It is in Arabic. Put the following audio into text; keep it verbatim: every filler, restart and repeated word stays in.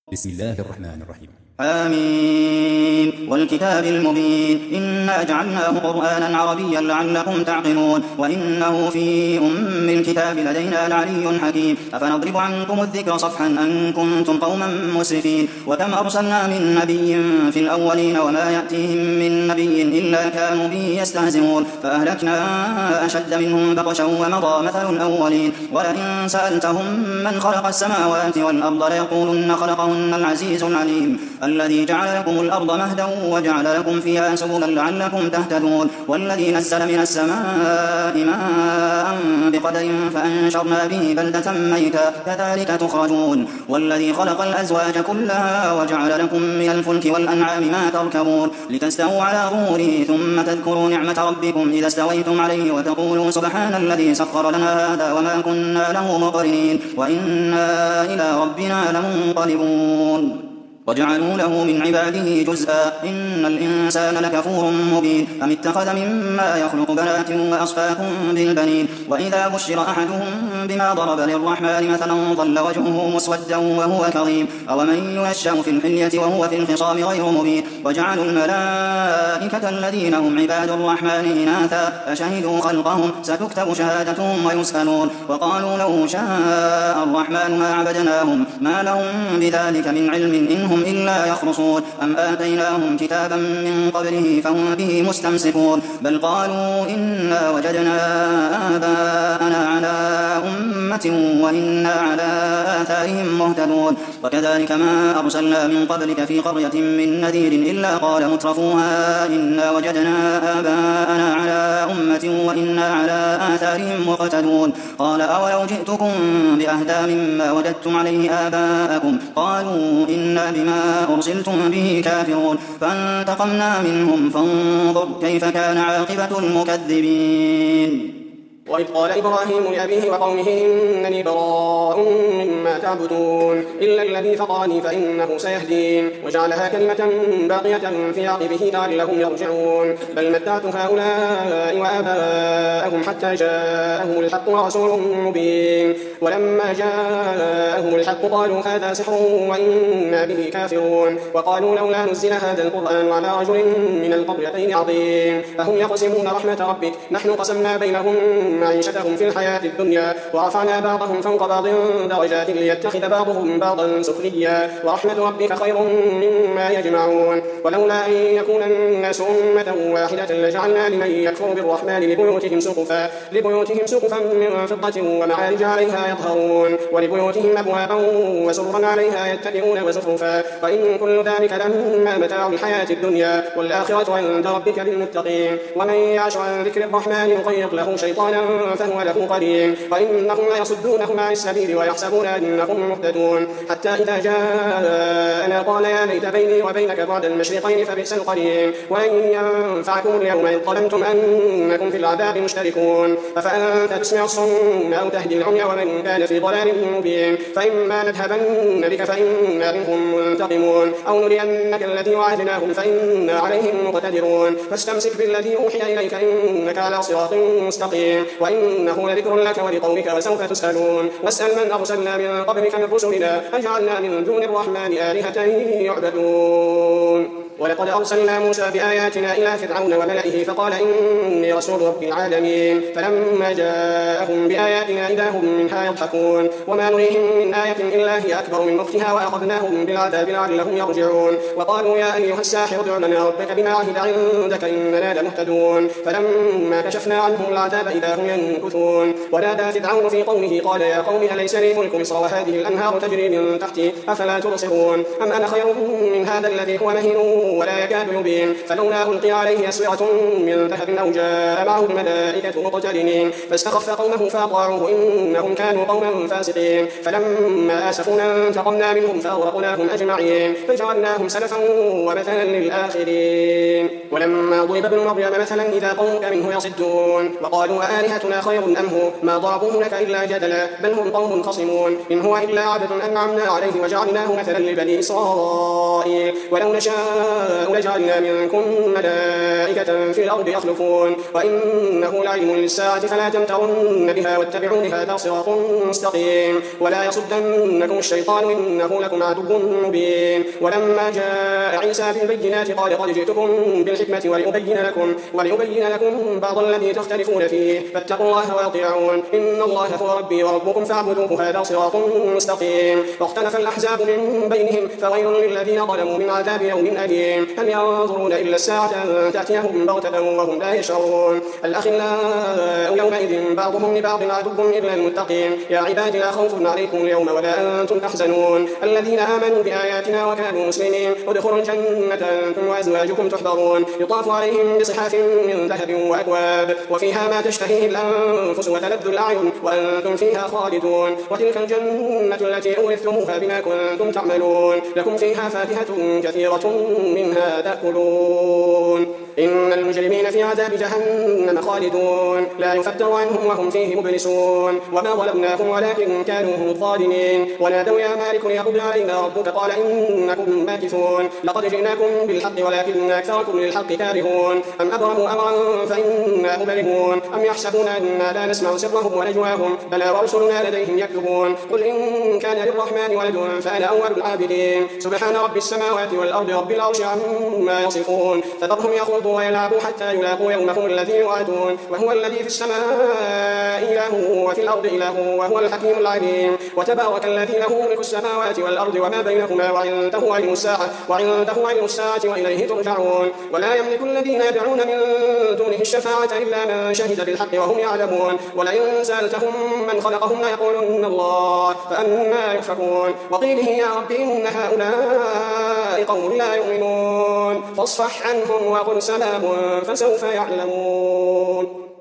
بسم الله الرحمن الرحيم. آمين والكتاب المبين إنا جعلناه قرآنا عربيا لعلكم تعقلون وإنه في أم الكتاب لدينا لعلي حكيم أفنضرب عنكم الذكر صفحا أن كنتم قوما مسرفين وكم أرسلنا من نبي في الأولين وما يأتيهم من نبي إلا كانوا به يستهزئون فأهلكنا أشد منهم بطشا ومضى مثل الأولين ولئن سألتهم من خلق السماوات والأرض ليقولن خلقهن العزيز العليم الذي جعل لكم الأرض مهدا وجعل لكم فيها سبلا لعلكم تهتدون والذي نزل من السماء ماء بقدر فأنشرنا به بلدة ميتا كذلك تخرجون والذي خلق الأزواج كلها وجعل لكم من الفلك والأنعام ما تركبون لتستووا على ظهوره ثم تذكروا نعمة ربكم إذا استويتم عليه وتقولوا سبحان الذي سخر لنا هذا وما كنا له مقرنين وإنا إلى ربنا لمنقلبون وجعلوا له من عباده جزءا إن الإنسان لكفور مبين أم اتخذ مما يخلق بنات وأصفاكم بالبنين وإذا بشر أحدهم بما ضرب للرحمن مثلا ظل وجهه مسودا وهو كظيم أومن ينشأ في الحلية وهو في الخصام غير مبين وجعلوا الملائكة الذين هم عباد الرحمن إناثا أشهدوا خلقهم ستكتب شهادتهم ويسألون وقالوا لو شاء الرحمن ما عبدناهم ما لهم بذلك من علم إنهم إلا يخرصون أم آتيناهم كتابا من قبله فهم به مستمسكون بل قالوا إنا وجدنا آباءنا على أمة وإنا على آثارهم مهتدون وكذلك ما أرسلنا من قبلك في قرية من نذير إلا قال مترفوها إنا وجدنا آباءنا على أمة وإنا على آثارهم مقتدون قال أولو جئتكم بأهدى مما وجدتم عليه آباءكم قالوا إنا بما أرسلتم به كافرون فانتقمنا منهم فانظر كيف كان عاقبة المكذبين وإذ قال إبراهيم لأبيه وقومه إنني براء مما تعبدون إلا الذي فطرني فإنه سيهدين وجعلها كلمة باقية في عقبه لعلهم يرجعون بل متعت هؤلاء وآباءهم حتى جاءهم الحق ورسول مبين ولما جاءهم الحق قالوا هذا سحر وإنا به كافرون وقالوا لولا نزل هذا القرآن على رجل من القريتين عظيم أهم يقسمون رحمة ربك نحن قسمنا بينهم معيشتهم في الحياة الدنيا ورفعنا بعضهم فوق بعض درجات ليتخذ بعضهم بعضا سخريا ورحمة ربك خير مما يجمعون ولولا أن يكون الناس أمة واحدة لجعلنا لمن يكفر بالرحمن لبيوتهم سقفا لبيوتهم سقفا من فضة ومعارج عليها يظهرون ولبيوتهم أبوابا وسررا عليها يتكئون وزخرفا وإن كل ذلك لما متاع الحياة الدنيا والآخرة عند ربك للمتقين ومن يعش عن ذكر الرحمن يقيض له شيطانا فهو له قرين وإنهم ليصدونهم عن السبيل ويحسبون أنهم مهتدون حتى إذا جاءنا قال يا ليت بيني وبينك بعد المشرقين فبئس القرين وإن ينفعكم اليوم إذ ظلمتم أنكم في العذاب مشتركون أفأنت تسمع الصم أو تهدي العمي ومن كان في ضلال مبين فإما نذهبن بك فإنا منهم منتقمون أو نرينك الذي وعدناهم فإنا عليهم مقتدرون فاستمسك بالذي أوحي إليك إنك على صراط مستقيم وإنه لذكر لك ولقومك وسوف تسألون واسأل من أرسلنا من قبلك من رسلنا أجعلنا من دون الرحمن آلهة يعبدون ولقد أرسلنا موسى بآياتنا إلى فرعون وملئه فقال إني رسول رب العالمين فلما جاءهم بآياتنا إذا هم منها يضحكون وما نريهم من آية إلا هي أكبر من أختها وأخذناهم بالعذاب لعلهم يرجعون وقالوا يا أيها الساحر ادع لنا ربك بما عهد عندك إننا لمهتدون فلما كشفنا عنهم العذاب إذا هم ينكثون ونادى فرعون في قومه قال يا قوم أليس لي ملك مصر وهذه الأنهار تجري من تحتي أفلا تبصرون أم أنا خير من هذا الذي هو مهين ولا يكاد يبين فلولا ألقي عليه أسورة من ذهب أو جاء معه الملائكة مقترنين فاستخف قومه فأطاعوه إنهم كانوا قوما فاسقين فلما آسفونا انتقمنا منهم فأغرقناهم أجمعين فجعلناهم سلفا ومثلا للآخرين ولما ضرب ابن مريم مثلا إذا قومك منه يصدون وقالوا آلهتنا خير أم هو ما ضربوه لك إلا جدلا بل هم قوم خصمون إن هو إلا عبد أنعمنا عليه وجعلناه مثلا لبني إسرائيل ولو نشاء لجعلنا منكم ملائكة في الأرض يخلفون وإنه لعلم للساعة فلا تمترن بها واتبعون هذا صراط مستقيم ولا يصدنكم الشيطان إنه لكم عدو مبين. ولما جاء عيسى بالبينات قال قد جئتكم بالحكمة ولأبين لكم, ولأبين لكم بعض الذي تختلفون فيه فاتقوا الله وأطيعون إن الله هو ربي وربكم فاعبدوه هذا صراط مستقيم. واختلف الأحزاب من بينهم فويل للذين ظلموا من عذاب يوم أليم. هل ينظرون إلا الساعة أن تأتيهم بغتة وهم لا يشعرون. الأخلاء يومئذ بعضهم لبعض عدو إلا المتقين. يا عبادي لا خوف عليكم اليوم ولا أنتم تحزنون الذين آمنوا بآياتنا وكانوا مسلمين ادخلوا الجنة أنتم وأزواجكم تحبرون يطاف عليهم بصحاف من ذهب وأكواب وفيها ما تشتهيه الأنفس وتلذ الأعين وأنتم فيها خالدون. وتلك الجنة التي أورثتموها بما كنتم تعملون لكم فيها فاكهة كثيرة منها تأكلون. إن المجرمين في عذاب جهنم خالدون لا يفتر عنهم وهم فيه مبلسون. وما ظلمناهم ولكن كانوا هم الظالمين. ونادوا يا مالك ليقض علينا ربك قال إنكم ماكثون. لقد جئناكم بالحق ولكن أكثركم للحق كارهون. أم أبرموا أمرا فإنا مبرمون أم يحسبون أنا لا نسمع سرهم ونجواهم بلى ورسلنا لديهم يكتبون. قل إن كان للرحمن ولد فأنا أول العابدين. سبحان رب السماوات والأرض رب العرش عما يصفون. فذرهم يخوضوا ويلعبوا حتى يلاقوا يومهم الذي يوعدون. وهو الذي في السماء إله وفي الأرض إله وهو الحكيم العليم. وتبارك الذي له ملك السماوات والأرض وما بينهما وعنده علم الساعة وعنده علم الساعة وإليه ترجعون. ولا يملك الذين يدعون من دونه الشفاعة إلا من شهد بالحق وهم يعلمون. ولئن سألتهم من خلقهم ليقولن الله فأنى يؤفكون. وقيله يا رب إن هؤلاء قوم لا يؤمنون فاصفح عنهم وقل سلام فسوف يعلمون.